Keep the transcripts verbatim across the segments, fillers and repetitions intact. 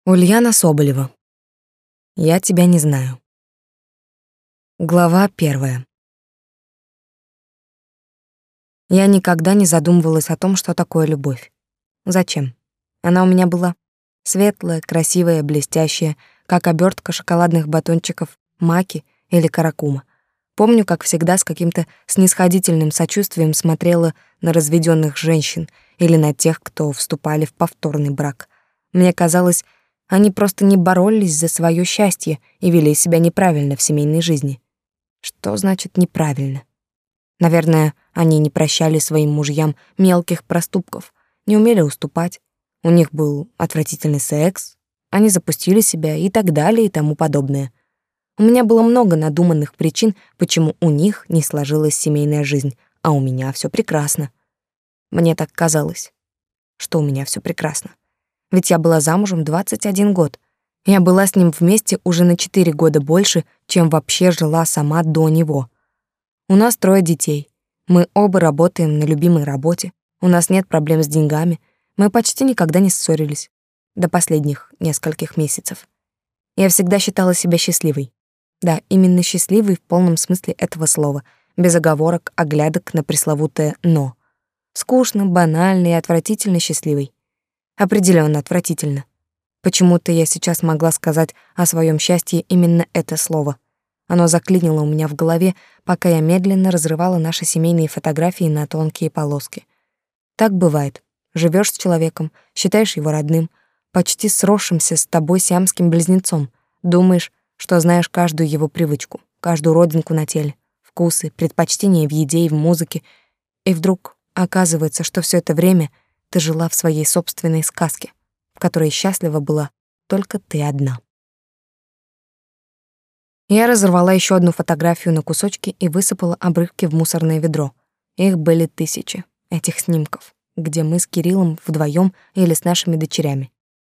Ульяна Соболева. Я тебя не знаю. Глава первая. Я никогда не задумывалась о том, что такое любовь. Зачем? Она у меня была светлая, красивая, блестящая, как обертка шоколадных батончиков Маки или Каракума. Помню, как всегда с каким-то снисходительным сочувствием смотрела на разведённых женщин или на тех, кто вступали в повторный брак. Мне казалось, они просто не боролись за своё счастье и вели себя неправильно в семейной жизни. Что значит неправильно? Наверное, они не прощали своим мужьям мелких проступков, не умели уступать. У них был отвратительный секс, они запустили себя и так далее и тому подобное. У меня было много надуманных причин, почему у них не сложилась семейная жизнь, а у меня всё прекрасно. Мне так казалось, что у меня всё прекрасно. Ведь я была замужем двадцать один год. Я была с ним вместе уже на четыре года больше, чем вообще жила сама до него. У нас трое детей. Мы оба работаем на любимой работе. У нас нет проблем с деньгами. Мы почти никогда не ссорились. До последних нескольких месяцев. Я всегда считала себя счастливой. Да, именно счастливой в полном смысле этого слова, без оговорок, оглядок на пресловутое «но». Скучно, банально и отвратительно счастливой. Определённо отвратительно. Почему-то я сейчас могла сказать о своём счастье именно это слово. Оно заклинило у меня в голове, пока я медленно разрывала наши семейные фотографии на тонкие полоски. Так бывает. Живёшь с человеком, считаешь его родным, почти сросшимся с тобой сиамским близнецом, думаешь, что знаешь каждую его привычку, каждую родинку на теле, вкусы, предпочтения в еде и в музыке, и вдруг оказывается, что всё это время ты жила в своей собственной сказке, в которой счастлива была только ты одна. Я разорвала ещё одну фотографию на кусочки и высыпала обрывки в мусорное ведро. Их были тысячи, этих снимков, где мы с Кириллом вдвоём или с нашими дочерями.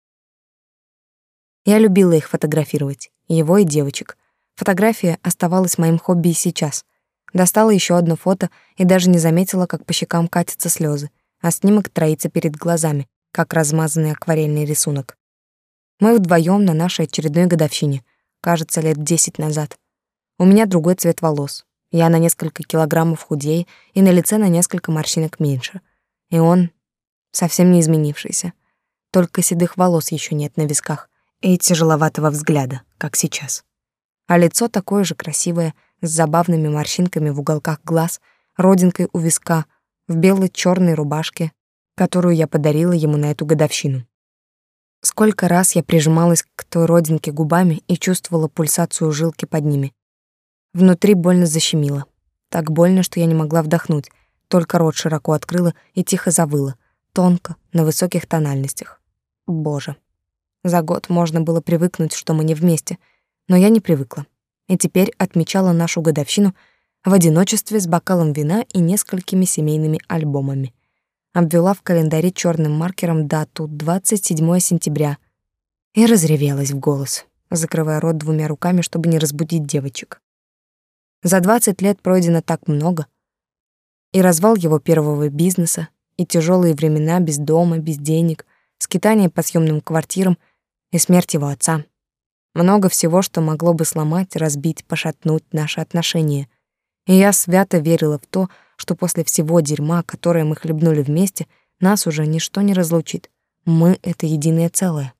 Я любила их фотографировать, его и девочек. Фотография оставалась моим хобби и сейчас. Достала ещё одно фото и даже не заметила, как по щекам катятся слёзы, а снимок троится перед глазами, как размазанный акварельный рисунок. Мы вдвоём на нашей очередной годовщине, кажется, лет десять назад. У меня другой цвет волос. Я на несколько килограммов худее и на лице на несколько морщинок меньше. И он совсем не изменившийся. Только седых волос ещё нет на висках и тяжеловатого взгляда, как сейчас. А лицо такое же красивое, с забавными морщинками в уголках глаз, родинкой у виска, в бело-чёрной рубашке, которую я подарила ему на эту годовщину. Сколько раз я прижималась к той родинке губами и чувствовала пульсацию жилки под ними. Внутри больно защемило. Так больно, что я не могла вдохнуть, только рот широко открыла и тихо завыла, тонко, на высоких тональностях. Боже. За год можно было привыкнуть, что мы не вместе, но я не привыкла. И теперь отмечала нашу годовщину в одиночестве с бокалом вина и несколькими семейными альбомами. Обвела в календаре чёрным маркером дату двадцать седьмое сентября и разревелась в голос, закрывая рот двумя руками, чтобы не разбудить девочек. За двадцать лет пройдено так много. И развал его первого бизнеса, и тяжёлые времена без дома, без денег, скитания по съёмным квартирам и смерть его отца. Много всего, что могло бы сломать, разбить, пошатнуть наши отношения. И я свято верила в то, что после всего дерьма, которое мы хлебнули вместе, нас уже ничто не разлучит. Мы — это единое целое.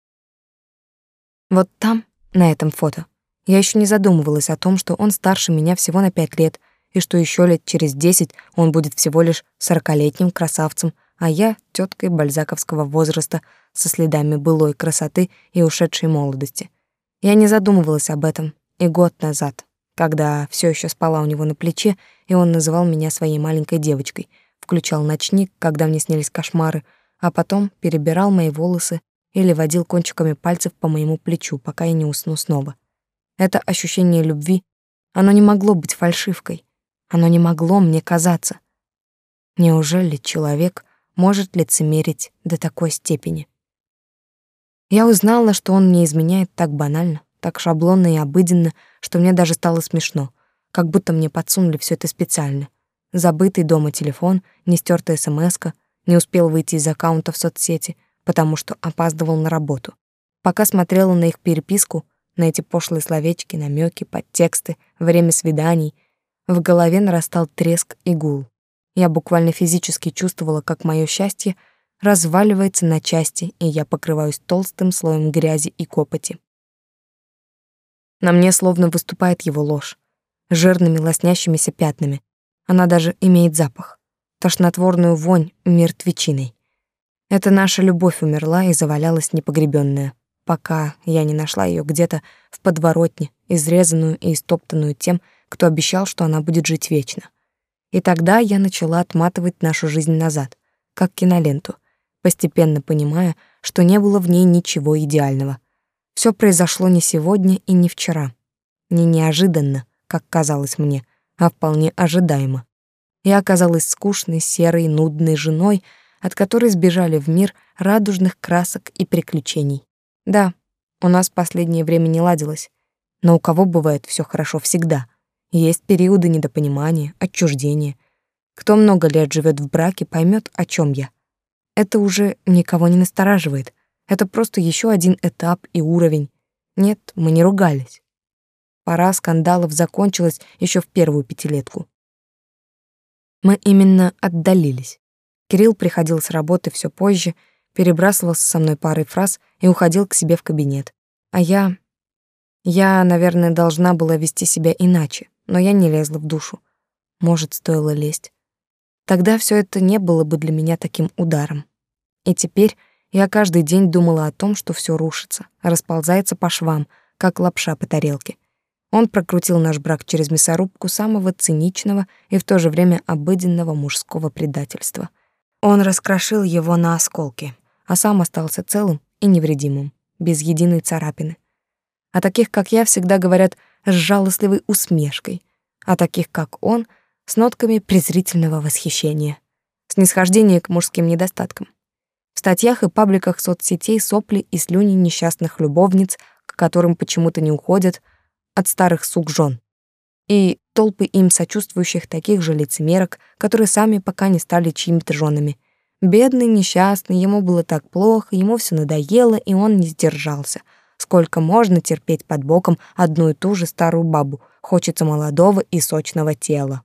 Вот там, на этом фото, я ещё не задумывалась о том, что он старше меня всего на пять лет, и что ещё лет через десять он будет всего лишь сорокалетним красавцем, а я — тёткой бальзаковского возраста со следами былой красоты и ушедшей молодости. Я не задумывалась об этом и год назад, когда всё ещё спала у него на плече, и он называл меня своей маленькой девочкой, включал ночник, когда мне снились кошмары, а потом перебирал мои волосы или водил кончиками пальцев по моему плечу, пока я не усну снова. Это ощущение любви, оно не могло быть фальшивкой, оно не могло мне казаться. Неужели человек может лицемерить до такой степени? Я узнала, что он мне изменяет так банально, так шаблонно и обыденно, что мне даже стало смешно, как будто мне подсунули всё это специально. Забытый дома телефон, нестёртая смска, не успел выйти из аккаунта в соцсети, потому что опаздывал на работу. Пока смотрела на их переписку, на эти пошлые словечки, намеки, подтексты, время свиданий, в голове нарастал треск и гул. Я буквально физически чувствовала, как мое счастье разваливается на части, и я покрываюсь толстым слоем грязи и копоти. На мне словно выступает его ложь, жирными лоснящимися пятнами. Она даже имеет запах, тошнотворную вонь мертвечиной. Это наша любовь умерла и завалялась непогребенная, пока я не нашла ее где-то в подворотне, изрезанную и истоптанную тем, кто обещал, что она будет жить вечно. И тогда я начала отматывать нашу жизнь назад, как киноленту, постепенно понимая, что не было в ней ничего идеального. Все произошло не сегодня и не вчера, не неожиданно, как казалось мне, а вполне ожидаемо. Я оказалась скучной, серой, нудной женой, от которой сбежали в мир радужных красок и приключений. Да, у нас в последнее время не ладилось, но у кого бывает все хорошо всегда? Есть периоды недопонимания, отчуждения. Кто много лет живет в браке, поймет, о чем я. Это уже никого не настораживает. Это просто еще один этап и уровень. Нет, мы не ругались. Пора скандалов закончилась еще в первую пятилетку. Мы именно отдалились. Кирилл приходил с работы все позже, перебрасывался со мной парой фраз и уходил к себе в кабинет. А я... Я, наверное, должна была вести себя иначе, но я не лезла в душу. Может, стоило лезть. Тогда все это не было бы для меня таким ударом. И теперь я каждый день думала о том, что все рушится, расползается по швам, как лапша по тарелке. Он прокрутил наш брак через мясорубку самого циничного и в то же время обыденного мужского предательства. Он раскрошил его на осколки, а сам остался целым и невредимым, без единой царапины. О таких, как я, всегда говорят с жалостливой усмешкой, а таких, как он, с нотками презрительного восхищения, снисхождения к мужским недостаткам. В статьях и пабликах соцсетей сопли и слюни несчастных любовниц, к которым почему-то не уходят, от старых сук жен. И толпы им сочувствующих таких же лицемерок, которые сами пока не стали чьими-то женами. Бедный, несчастный, ему было так плохо, ему все надоело, и он не сдержался. Сколько можно терпеть под боком одну и ту же старую бабу? Хочется молодого и сочного тела.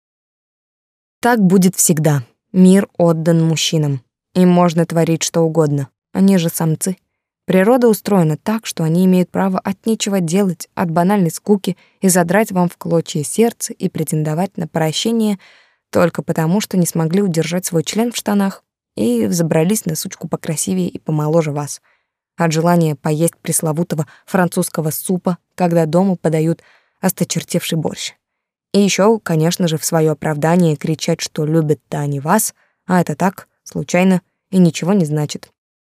Так будет всегда. Мир отдан мужчинам. Им можно творить что угодно. Они же самцы. Природа устроена так, что они имеют право от нечего делать, от банальной скуки и задрать вам в клочья сердце и претендовать на прощение только потому, что не смогли удержать свой член в штанах и взобрались на сучку покрасивее и помоложе вас. От желания поесть пресловутого французского супа, когда дома подают осточертевший борщ. И еще, конечно же, в свое оправдание кричать, что любят-то они вас, а это так, случайно, и ничего не значит.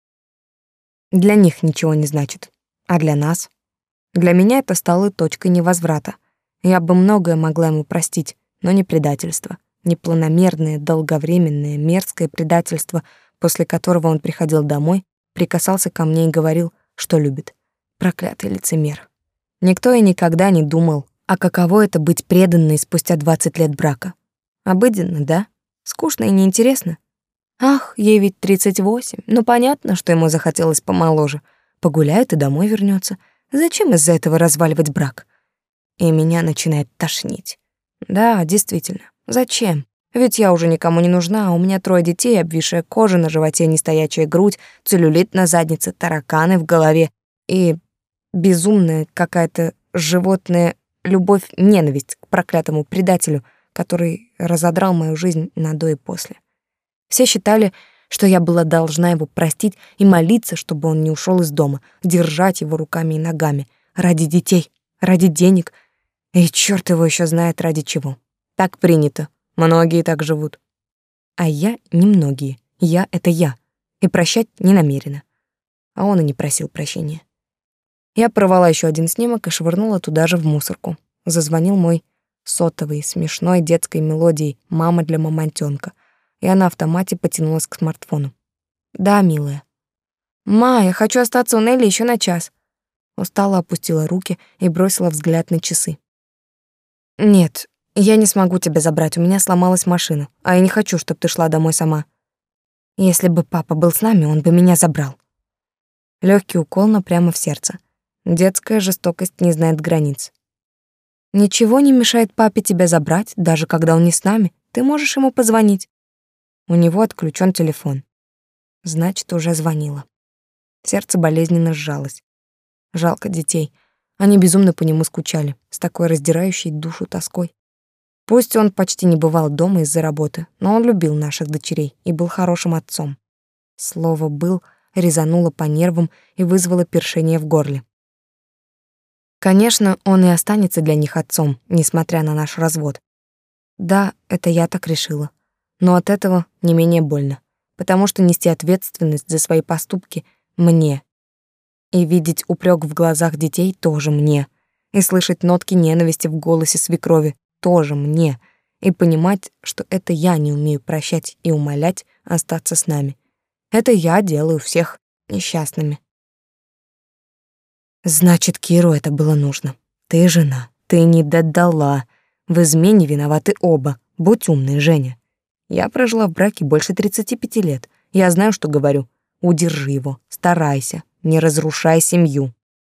Для них ничего не значит. А для нас? Для меня это стало точкой невозврата. Я бы многое могла ему простить, но не предательство. Не планомерное, долговременное, мерзкое предательство, после которого он приходил домой, прикасался ко мне и говорил, что любит. Проклятый лицемер. Никто и никогда не думал, а каково это быть преданной спустя двадцать лет брака. Обыденно, да? Скучно и неинтересно. Ах, ей ведь тридцать восемь. Ну понятно, что ему захотелось помоложе. Погуляет и домой вернется. Зачем из-за этого разваливать брак? И меня начинает тошнить. Да, действительно. Зачем? Ведь я уже никому не нужна, а у меня трое детей, обвисшая кожа на животе, нестоячая грудь, целлюлит на заднице, тараканы в голове и безумная какая-то животная любовь-ненависть к проклятому предателю, который разодрал мою жизнь на до и после. Все считали, что я была должна его простить и молиться, чтобы он не ушел из дома, держать его руками и ногами, ради детей, ради денег, и черт его еще знает ради чего. Так принято, многие так живут. А я немногие, я — это я, и прощать не намерена. А он и не просил прощения. Я порвала еще один снимок и швырнула туда же в мусорку. Зазвонил мой сотовый, смешной детской мелодией «Мама для мамонтенка», и она на автомате потянулась к смартфону. «Да, милая». «Ма, я хочу остаться у Нелли еще на час». Устала, опустила руки и бросила взгляд на часы. «Нет, я не смогу тебя забрать, у меня сломалась машина, а я не хочу, чтобы ты шла домой сама. Если бы папа был с нами, он бы меня забрал». Легкий укол, но прямо в сердце. Детская жестокость не знает границ. Ничего не мешает папе тебя забрать, даже когда он не с нами. Ты можешь ему позвонить. У него отключен телефон. Значит, уже звонила. Сердце болезненно сжалось. Жалко детей. Они безумно по нему скучали, с такой раздирающей душу тоской. Пусть он почти не бывал дома из-за работы, но он любил наших дочерей и был хорошим отцом. Слово «был» резануло по нервам и вызвало першение в горле. Конечно, он и останется для них отцом, несмотря на наш развод. Да, это я так решила. Но от этого не менее больно, потому что нести ответственность за свои поступки мне. И видеть упрек в глазах детей тоже мне. И слышать нотки ненависти в голосе свекрови тоже мне. И понимать, что это я не умею прощать и умолять остаться с нами. Это я делаю всех несчастными. Значит, Киру это было нужно. Ты жена, ты не додала. В измене виноваты оба. Будь умной, Женя. Я прожила в браке больше тридцати пяти лет. Я знаю, что говорю. Удержи его, старайся, не разрушай семью.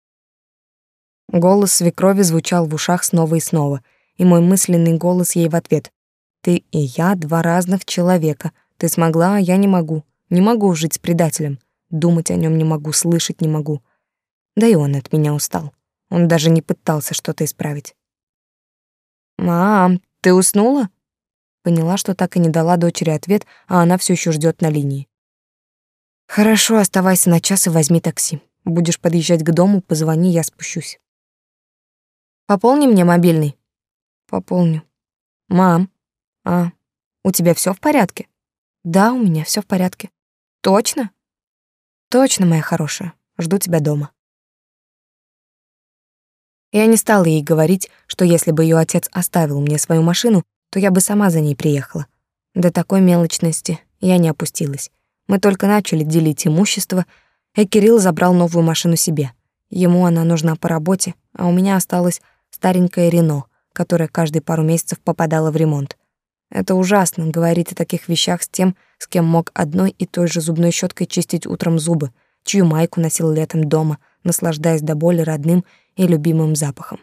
Голос свекрови звучал в ушах снова и снова, и мой мысленный голос ей в ответ. Ты и я два разных человека. Ты смогла, а я не могу. Не могу жить с предателем. Думать о нем не могу, слышать не могу. Да и он от меня устал. Он даже не пытался что-то исправить. «Мам, ты уснула?» Поняла, что так и не дала дочери ответ, а она все еще ждет на линии. «Хорошо, оставайся на час и возьми такси. Будешь подъезжать к дому, позвони, я спущусь». «Пополни мне мобильный». «Пополню». «Мам, а у тебя все в порядке?» «Да, у меня все в порядке». «Точно?» «Точно, моя хорошая. Жду тебя дома». Я не стала ей говорить, что если бы ее отец оставил мне свою машину, то я бы сама за ней приехала. До такой мелочности я не опустилась. Мы только начали делить имущество, и Кирилл забрал новую машину себе. Ему она нужна по работе, а у меня осталась старенькая Рено, которая каждые пару месяцев попадала в ремонт. Это ужасно говорить о таких вещах с тем, с кем мог одной и той же зубной щеткой чистить утром зубы, чью майку носил летом дома, наслаждаясь до боли родным и любимым запахом.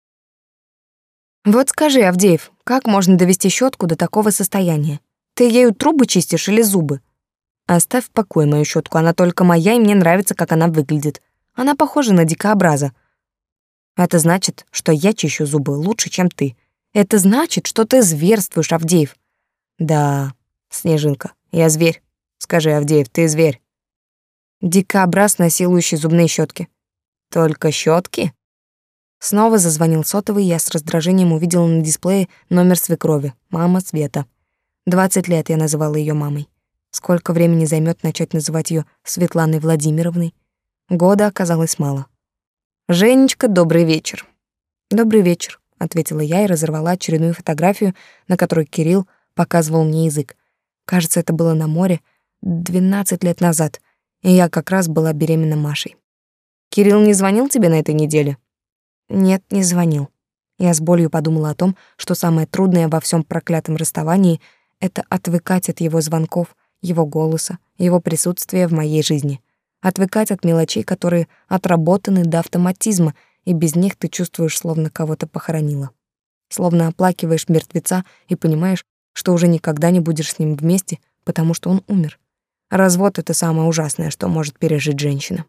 Вот скажи, Авдеев, как можно довести щетку до такого состояния? Ты ею трубы чистишь или зубы? Оставь в покое мою щетку, она только моя, и мне нравится, как она выглядит. Она похожа на дикообраза. Это значит, что я чищу зубы лучше, чем ты. Это значит, что ты зверствуешь, Авдеев. Да, Снежинка, я зверь. Скажи, Авдеев, ты зверь. Дикообраз, насилующий зубные щетки. Только щетки? Снова зазвонил сотовый, и я с раздражением увидела на дисплее номер свекрови. Мама Света. Двадцать лет я называла ее мамой. Сколько времени займет начать называть ее Светланой Владимировной? Года оказалось мало. «Женечка, добрый вечер». «Добрый вечер», — ответила я и разорвала очередную фотографию, на которой Кирилл показывал мне язык. Кажется, это было на море двенадцать лет назад, и я как раз была беременна Машей. «Кирилл не звонил тебе на этой неделе?» «Нет, не звонил». Я с болью подумала о том, что самое трудное во всем проклятом расставании — это отвыкать от его звонков, его голоса, его присутствия в моей жизни. Отвыкать от мелочей, которые отработаны до автоматизма, и без них ты чувствуешь, словно кого-то похоронила. Словно оплакиваешь мертвеца и понимаешь, что уже никогда не будешь с ним вместе, потому что он умер. Развод — это самое ужасное, что может пережить женщина.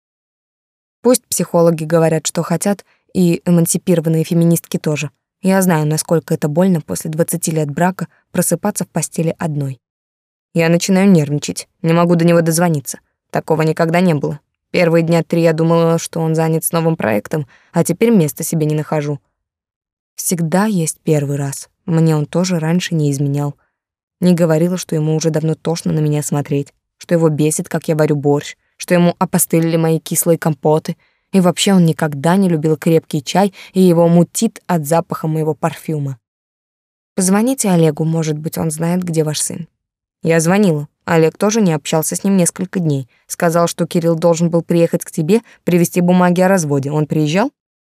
Пусть психологи говорят, что хотят, и эмансипированные феминистки тоже. Я знаю, насколько это больно после двадцати лет брака просыпаться в постели одной. Я начинаю нервничать, не могу до него дозвониться. Такого никогда не было. Первые дня три я думала, что он занят с новым проектом, а теперь места себе не нахожу. Всегда есть первый раз. Мне он тоже раньше не изменял. Не говорила, что ему уже давно тошно на меня смотреть, что его бесит, как я варю борщ, что ему опостылили мои кислые компоты, и вообще он никогда не любил крепкий чай, и его мутит от запаха моего парфюма. Позвоните Олегу, может быть, он знает, где ваш сын. Я звонила. Олег тоже не общался с ним несколько дней. Сказал, что Кирилл должен был приехать к тебе, привезти бумаги о разводе. Он приезжал?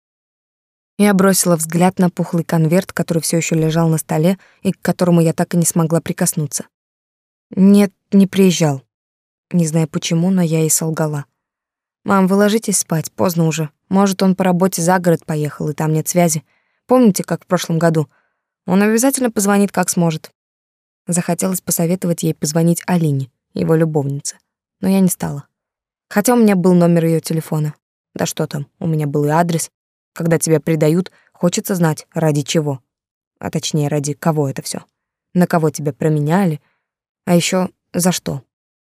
Я бросила взгляд на пухлый конверт, который все еще лежал на столе и к которому я так и не смогла прикоснуться. Нет, не приезжал. Не знаю почему, но я и солгала. Мам, вы ложитесь спать, поздно уже. Может, он по работе за город поехал, и там нет связи. Помните, как в прошлом году? Он обязательно позвонит, как сможет. Захотелось посоветовать ей позвонить Алине, его любовнице. Но я не стала. Хотя у меня был номер ее телефона. Да что там, у меня был и адрес. Когда тебя предают, хочется знать, ради чего. А точнее, ради кого это все. На кого тебя променяли. А еще за что.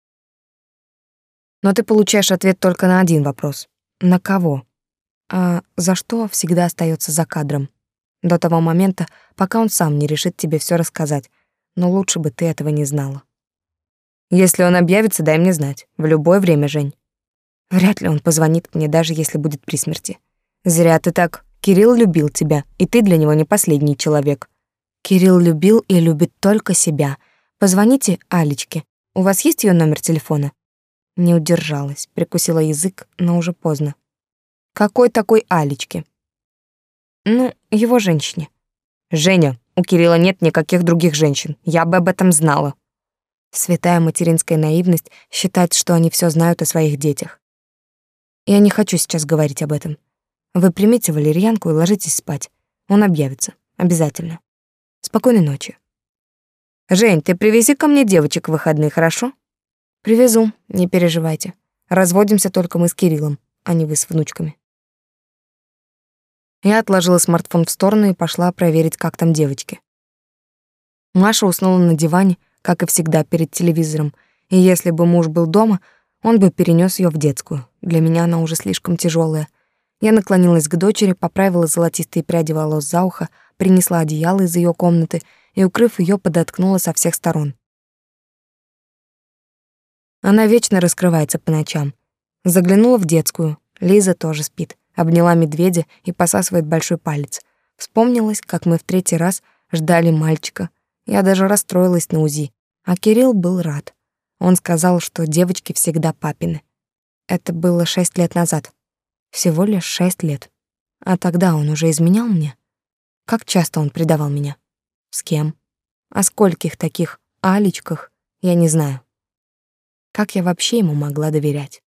Но ты получаешь ответ только на один вопрос. На кого? А за что всегда остается за кадром. До того момента, пока он сам не решит тебе все рассказать. Но лучше бы ты этого не знала. Если он объявится, дай мне знать. В любое время, Жень. Вряд ли он позвонит мне, даже если будет при смерти. Зря ты так. Кирилл любил тебя, и ты для него не последний человек. Кирилл любил и любит только себя. Позвоните Алечке. У вас есть ее номер телефона? Не удержалась, прикусила язык, но уже поздно. Какой такой Алечке? Ну, его женщине. Женя, у Кирилла нет никаких других женщин. Я бы об этом знала. Святая материнская наивность считать, что они все знают о своих детях. Я не хочу сейчас говорить об этом. Вы примите валерьянку и ложитесь спать. Он объявится. Обязательно. Спокойной ночи. Жень, ты привези ко мне девочек в выходные, хорошо? Привезу, не переживайте. Разводимся только мы с Кириллом, а не вы с внучками. Я отложила смартфон в сторону и пошла проверить, как там девочки. Маша уснула на диване, как и всегда, перед телевизором, и если бы муж был дома, он бы перенес ее в детскую. Для меня она уже слишком тяжелая. Я наклонилась к дочери, поправила золотистые пряди волос за ухо, принесла одеяло из ее комнаты и, укрыв ее, подоткнула со всех сторон. Она вечно раскрывается по ночам. Заглянула в детскую. Лиза тоже спит. Обняла медведя и посасывает большой палец. Вспомнилось, как мы в третий раз ждали мальчика. Я даже расстроилась на УЗИ. А Кирилл был рад. Он сказал, что девочки всегда папины. Это было шесть лет назад. Всего лишь шесть лет. А тогда он уже изменял мне? Как часто он предавал меня? С кем? О скольких таких Алечках я не знаю. Как я вообще ему могла доверять?